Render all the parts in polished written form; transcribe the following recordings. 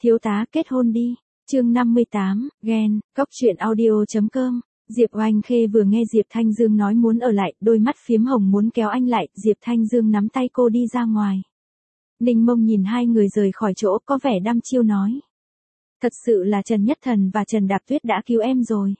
Thiếu tá kết hôn đi. Chương 58, ghen, Góc truyện audio.com. Diệp Oanh Khê vừa nghe Diệp Thanh Dương nói muốn ở lại, đôi mắt phiếm hồng muốn kéo anh lại, Diệp Thanh Dương nắm tay cô đi ra ngoài. Ninh Mông nhìn hai người rời khỏi chỗ, có vẻ đăm chiêu nói. Thật sự là Trần Nhất Thần và Trần Đạp Tuyết đã cứu em rồi.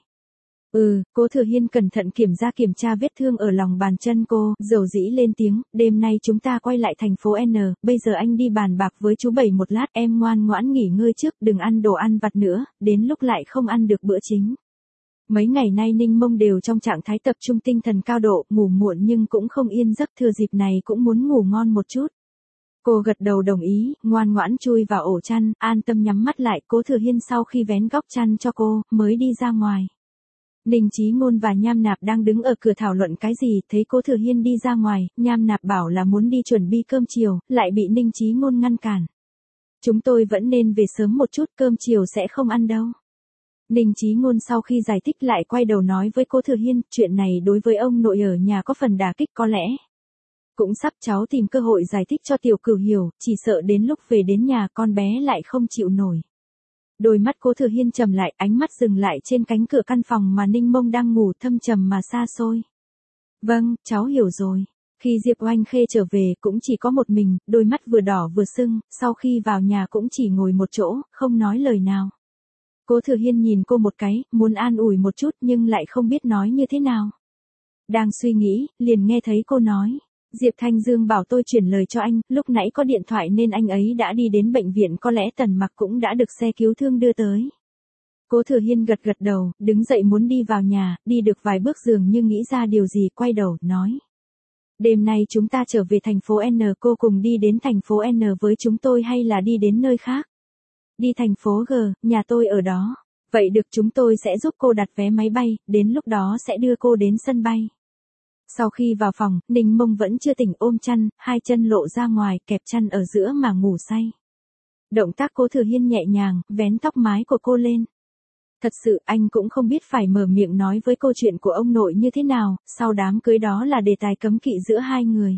Cố Thừa Hiên cẩn thận kiểm tra vết thương ở lòng bàn chân cô, dầu dĩ lên tiếng, đêm nay chúng ta quay lại thành phố N, bây giờ anh đi bàn bạc với chú Bảy một lát, em ngoan ngoãn nghỉ ngơi trước, đừng ăn đồ ăn vặt nữa, đến lúc lại không ăn được bữa chính. Mấy ngày nay Ninh Mông đều trong trạng thái tập trung tinh thần cao độ, ngủ muộn nhưng cũng không yên giấc, thừa dịp này cũng muốn ngủ ngon một chút. Cô gật đầu đồng ý, ngoan ngoãn chui vào ổ chăn, an tâm nhắm mắt lại, Cố Thừa Hiên sau khi vén góc chăn cho cô, mới đi ra ngoài. Ninh Chí Ngôn và Nham Nạp đang đứng ở cửa thảo luận cái gì, thấy Cố Thừa Hiên đi ra ngoài, Nham Nạp bảo là muốn đi chuẩn bị cơm chiều, lại bị Ninh Chí Ngôn ngăn cản. Chúng tôi vẫn nên về sớm một chút, cơm chiều sẽ không ăn đâu. Ninh Chí Ngôn sau khi giải thích lại quay đầu nói với Cố Thừa Hiên, chuyện này đối với ông nội ở nhà có phần đả kích có lẽ. Cũng sắp cháu tìm cơ hội giải thích cho Tiểu Cửu hiểu, chỉ sợ đến lúc về đến nhà con bé lại không chịu nổi. Đôi mắt Cố Thừa Hiên trầm lại, ánh mắt dừng lại trên cánh cửa căn phòng mà Ninh Mông đang ngủ, thâm trầm mà xa xôi. Vâng, cháu hiểu rồi. Khi Diệp Oanh Khê trở về cũng chỉ có một mình, đôi mắt vừa đỏ vừa sưng, sau khi vào nhà cũng chỉ ngồi một chỗ, không nói lời nào. Cố Thừa Hiên nhìn cô một cái, muốn an ủi một chút nhưng lại không biết nói như thế nào. Đang suy nghĩ, liền nghe thấy cô nói. Diệp Thanh Dương bảo tôi chuyển lời cho anh, lúc nãy có điện thoại nên anh ấy đã đi đến bệnh viện, có lẽ Tần Mặc cũng đã được xe cứu thương đưa tới. Cố Thừa Hiên gật đầu, đứng dậy muốn đi vào nhà, đi được vài bước dường như nghĩ ra điều gì, quay đầu, nói. Đêm nay chúng ta trở về thành phố N, cô cùng đi đến thành phố N với chúng tôi hay là đi đến nơi khác? Đi thành phố G, nhà tôi ở đó. Vậy được, chúng tôi sẽ giúp cô đặt vé máy bay, đến lúc đó sẽ đưa cô đến sân bay. Sau khi vào phòng, Ninh Mông vẫn chưa tỉnh, ôm chăn, hai chân lộ ra ngoài, kẹp chăn ở giữa mà ngủ say. Động tác Cố Thừa Hiên nhẹ nhàng, vén tóc mái của cô lên. Thật sự anh cũng không biết phải mở miệng nói với câu chuyện của ông nội như thế nào, sau đám cưới đó là đề tài cấm kỵ giữa hai người.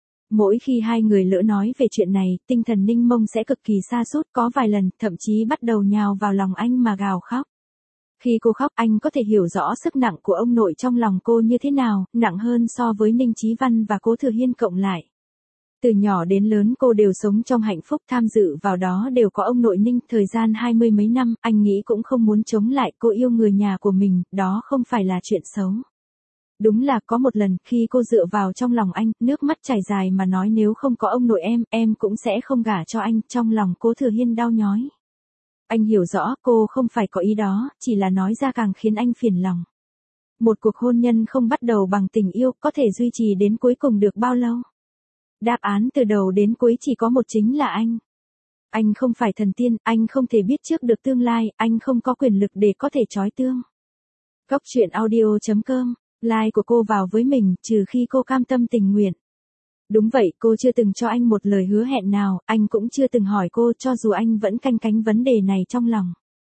Mỗi khi hai người lỡ nói về chuyện này, tinh thần Ninh Mông sẽ cực kỳ sa sút, có vài lần, thậm chí bắt đầu nhào vào lòng anh mà gào khóc. Khi cô khóc, anh có thể hiểu rõ sức nặng của ông nội trong lòng cô như thế nào, nặng hơn so với Ninh Chí Văn và Cố Thừa Hiên cộng lại. Từ nhỏ đến lớn cô đều sống trong hạnh phúc, tham dự vào đó đều có ông nội Ninh, thời gian 20 mấy năm, anh nghĩ cũng không muốn chống lại, cô yêu người nhà của mình, đó không phải là chuyện xấu. Đúng là có một lần, khi cô dựa vào trong lòng anh, nước mắt chảy dài mà nói nếu không có ông nội em cũng sẽ không gả cho anh, trong lòng Cố Thừa Hiên đau nhói. Anh hiểu rõ cô không phải có ý đó, chỉ là nói ra càng khiến anh phiền lòng. Một cuộc hôn nhân không bắt đầu bằng tình yêu, có thể duy trì đến cuối cùng được bao lâu? Đáp án từ đầu đến cuối chỉ có một, chính là anh. Anh không phải thần tiên, anh không thể biết trước được tương lai, anh không có quyền lực để có thể trói tương. Góc truyện audio.com, like của cô vào với mình, trừ khi cô cam tâm tình nguyện. Đúng vậy, cô chưa từng cho anh một lời hứa hẹn nào, anh cũng chưa từng hỏi cô, cho dù anh vẫn canh cánh vấn đề này trong lòng.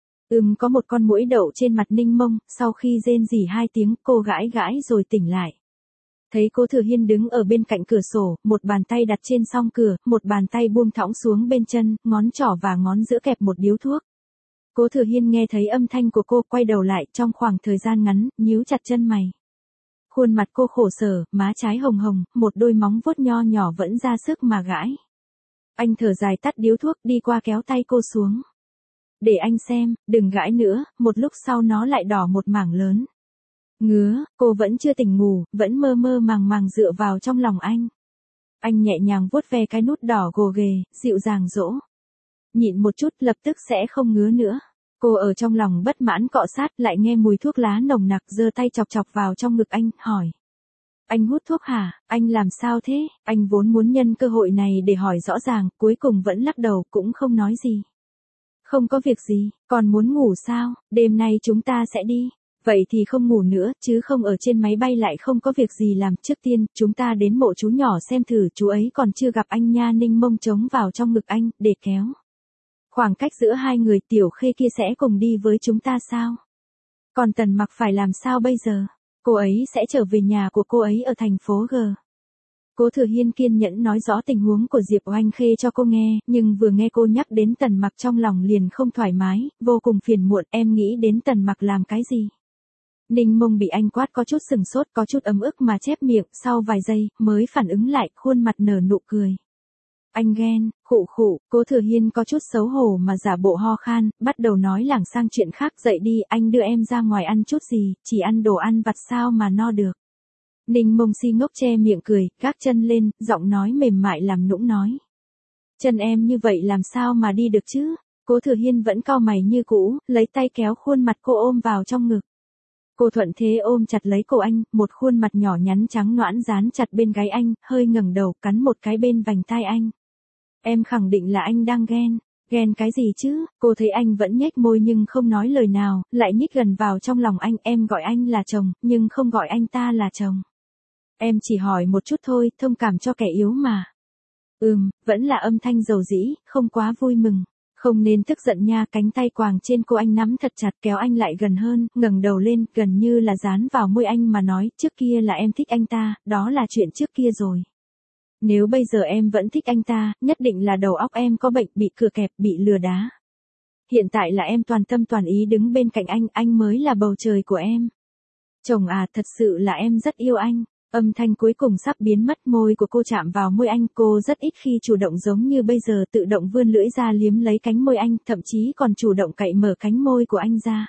Có một con muỗi đậu trên mặt Ninh Mông, sau khi rên rỉ 2 tiếng, cô gãi gãi rồi tỉnh lại. Thấy Cố Thừa Hiên đứng ở bên cạnh cửa sổ, một bàn tay đặt trên song cửa, một bàn tay buông thõng xuống bên chân, ngón trỏ và ngón giữa kẹp một điếu thuốc. Cố Thừa Hiên nghe thấy âm thanh của cô, quay đầu lại, trong khoảng thời gian ngắn, nhíu chặt chân mày. Khuôn mặt cô khổ sở, má trái hồng hồng, một đôi móng vuốt nho nhỏ vẫn ra sức mà gãi. Anh thở dài tắt điếu thuốc, đi qua kéo tay cô xuống. Để anh xem, đừng gãi nữa, một lúc sau nó lại đỏ một mảng lớn. Ngứa, cô vẫn chưa tỉnh ngủ, vẫn mơ mơ màng màng dựa vào trong lòng anh. Anh nhẹ nhàng vuốt ve cái nút đỏ gồ ghề, dịu dàng dỗ. Nhịn một chút, lập tức sẽ không ngứa nữa. Cô ở trong lòng bất mãn cọ sát, lại nghe mùi thuốc lá nồng nặc, giơ tay chọc chọc vào trong ngực anh, hỏi. Anh hút thuốc hả, anh làm sao thế? Anh vốn muốn nhân cơ hội này để hỏi rõ ràng, cuối cùng vẫn lắc đầu, cũng không nói gì. Không có việc gì, còn muốn ngủ sao, đêm nay chúng ta sẽ đi. Vậy thì không ngủ nữa, chứ không ở trên máy bay lại không có việc gì làm. Trước tiên, chúng ta đến mộ chú nhỏ xem thử, chú ấy còn chưa gặp anh nha. Ninh Mông trống vào trong ngực anh, để kéo khoảng cách giữa hai người. Tiểu Khê kia sẽ cùng đi với chúng ta sao? Còn Tần Mặc phải làm sao bây giờ? Cô ấy sẽ trở về nhà của cô ấy ở thành phố G. Cố Thừa Hiên kiên nhẫn nói rõ tình huống của Diệp Oanh Khê cho cô nghe, nhưng vừa nghe cô nhắc đến Tần Mặc trong lòng liền không thoải mái, vô cùng phiền muộn, em nghĩ đến Tần Mặc làm cái gì? Ninh Mông bị anh quát có chút sừng sốt, có chút ấm ức mà chép miệng, sau vài giây, mới phản ứng lại, khuôn mặt nở nụ cười. Anh ghen, khụ khụ, Cố Thừa Hiên có chút xấu hổ mà giả bộ ho khan, bắt đầu nói lảng sang chuyện khác, dậy đi, anh đưa em ra ngoài ăn chút gì, chỉ ăn đồ ăn vặt sao mà no được. Ninh Mông si ngốc che miệng cười, gác chân lên, giọng nói mềm mại làm nũng nói. Chân em như vậy làm sao mà đi được chứ? Cố Thừa Hiên vẫn cau mày như cũ, lấy tay kéo khuôn mặt cô ôm vào trong ngực. Cô thuận thế ôm chặt lấy cổ anh, một khuôn mặt nhỏ nhắn trắng nõn dán chặt bên gáy anh, hơi ngẩng đầu cắn một cái bên vành tai anh. Em khẳng định là anh đang ghen. Ghen cái gì chứ? Cô thấy anh vẫn nhếch môi nhưng không nói lời nào, lại nhích gần vào trong lòng anh. Em gọi anh là chồng, nhưng không gọi anh ta là chồng. Em chỉ hỏi một chút thôi, thông cảm cho kẻ yếu mà. Vẫn là âm thanh dầu dĩ, không quá vui mừng. Không nên tức giận nha, cánh tay quàng trên cô anh nắm thật chặt kéo anh lại gần hơn, ngẩng đầu lên, gần như là dán vào môi anh mà nói, trước kia là em thích anh ta, đó là chuyện trước kia rồi. Nếu bây giờ em vẫn thích anh ta, nhất định là đầu óc em có bệnh, bị cửa kẹp, bị lừa đá. Hiện tại là em toàn tâm toàn ý đứng bên cạnh anh mới là bầu trời của em. Chồng à, thật sự là em rất yêu anh. Âm thanh cuối cùng sắp biến mất, môi của cô chạm vào môi anh, cô rất ít khi chủ động giống như bây giờ, tự động vươn lưỡi ra liếm lấy cánh môi anh, thậm chí còn chủ động cạy mở cánh môi của anh ra.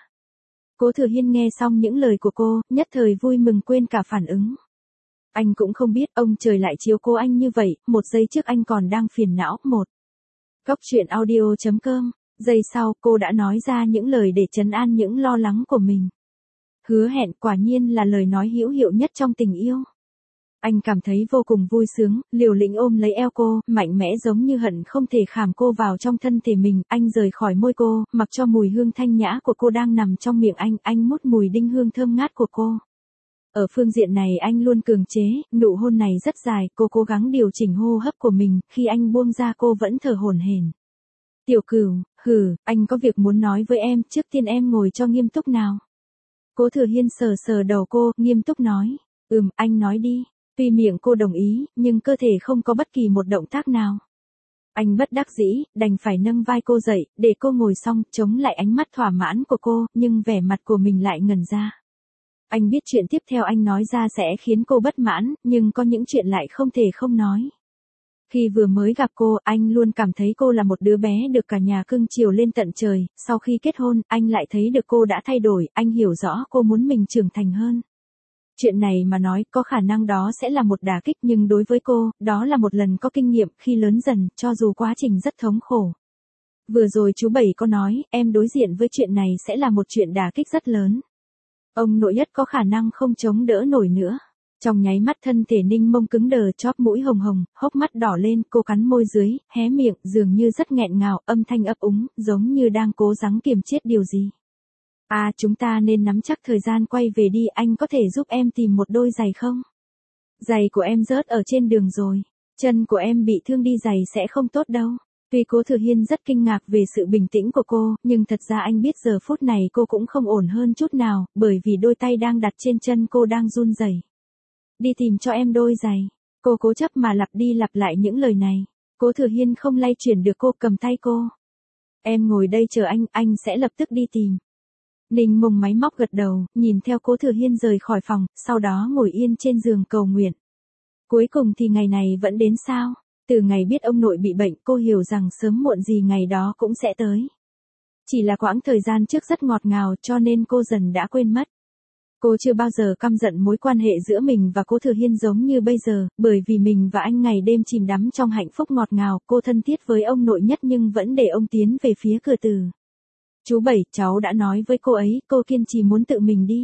Cố Thừa Hiên nghe xong những lời của cô, nhất thời vui mừng quên cả phản ứng. Anh cũng không biết ông trời lại chiếu cố anh như vậy, một giây trước anh còn đang phiền não. Góc truyện audio.com, giây sau cô đã nói ra những lời để trấn an những lo lắng của mình. Hứa hẹn quả nhiên là lời nói hữu hiệu nhất trong tình yêu. Anh cảm thấy vô cùng vui sướng, liều lĩnh ôm lấy eo cô, mạnh mẽ giống như hận không thể khảm cô vào trong thân thể mình. Anh rời khỏi môi cô, mặc cho mùi hương thanh nhã của cô đang nằm trong miệng anh mút mùi đinh hương thơm ngát của cô. Ở phương diện này anh luôn cường chế, nụ hôn này rất dài, cô cố gắng điều chỉnh hô hấp của mình, khi anh buông ra cô vẫn thở hổn hển. Tiểu Cửu, anh có việc muốn nói với em, trước tiên em ngồi cho nghiêm túc nào. Cố Thừa Hiên sờ sờ đầu cô, nghiêm túc nói. Anh nói đi. Tuy miệng cô đồng ý, nhưng cơ thể không có bất kỳ một động tác nào. Anh bất đắc dĩ, đành phải nâng vai cô dậy, để cô ngồi xong, chống lại ánh mắt thỏa mãn của cô, nhưng vẻ mặt của mình lại ngẩn ra. Anh biết chuyện tiếp theo anh nói ra sẽ khiến cô bất mãn, nhưng có những chuyện lại không thể không nói. Khi vừa mới gặp cô, anh luôn cảm thấy cô là một đứa bé được cả nhà cưng chiều lên tận trời, sau khi kết hôn, anh lại thấy được cô đã thay đổi, anh hiểu rõ cô muốn mình trưởng thành hơn. Chuyện này mà nói, có khả năng đó sẽ là một đả kích, nhưng đối với cô, đó là một lần có kinh nghiệm, khi lớn dần, cho dù quá trình rất thống khổ. Vừa rồi chú Bảy có nói, em đối diện với chuyện này sẽ là một chuyện đả kích rất lớn. Ông nội nhất có khả năng không chống đỡ nổi nữa. Trong nháy mắt thân thể Ninh Mông cứng đờ, chóp mũi hồng hồng, hốc mắt đỏ lên, cô cắn môi dưới, hé miệng, dường như rất nghẹn ngào, âm thanh ấp úng, giống như đang cố gắng kiềm chết điều gì. Chúng ta nên nắm chắc thời gian quay về đi, anh có thể giúp em tìm một đôi giày không? Giày của em rớt ở trên đường rồi, chân của em bị thương đi giày sẽ không tốt đâu. Tuy Cố Thừa Hiên rất kinh ngạc về sự bình tĩnh của cô, nhưng thật ra anh biết giờ phút này cô cũng không ổn hơn chút nào, bởi vì đôi tay đang đặt trên chân cô đang run rẩy. Đi tìm cho em đôi giày. Cô cố chấp mà lặp đi lặp lại những lời này. Cố Thừa Hiên không lay chuyển được cô, cầm tay cô. Em ngồi đây chờ anh sẽ lập tức đi tìm. Ninh Mông máy móc gật đầu, nhìn theo Cố Thừa Hiên rời khỏi phòng, sau đó ngồi yên trên giường cầu nguyện. Cuối cùng thì ngày này vẫn đến sao? Từ ngày biết ông nội bị bệnh, cô hiểu rằng sớm muộn gì ngày đó cũng sẽ tới. Chỉ là quãng thời gian trước rất ngọt ngào, cho nên cô dần đã quên mất. Cô chưa bao giờ căm giận mối quan hệ giữa mình và Cố Thừa Hiên giống như bây giờ, bởi vì mình và anh ngày đêm chìm đắm trong hạnh phúc ngọt ngào, cô thân thiết với ông nội nhất nhưng vẫn để ông tiến về phía cửa từ. Chú Bảy, cháu đã nói với cô ấy, cô kiên trì muốn tự mình đi.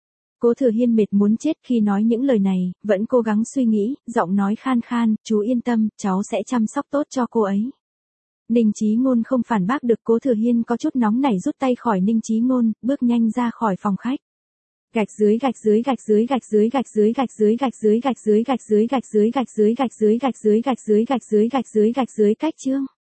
Cố Thừa Hiên mệt muốn chết khi nói những lời này, vẫn cố gắng suy nghĩ, giọng nói khan khan, chú yên tâm, cháu sẽ chăm sóc tốt cho cô ấy. Ninh Chí Ngôn không phản bác được, Cố Thừa Hiên có chút nóng nảy rút tay khỏi Ninh Chí Ngôn, bước nhanh ra khỏi phòng khách. Gạch dưới gạch dưới gạch dưới gạch dưới gạch dưới gạch dưới gạch dưới gạch dưới gạch dưới gạch dưới gạch dưới gạch dưới gạch dưới gạch dưới gạch dưới gạch dưới gạch dưới cách chương.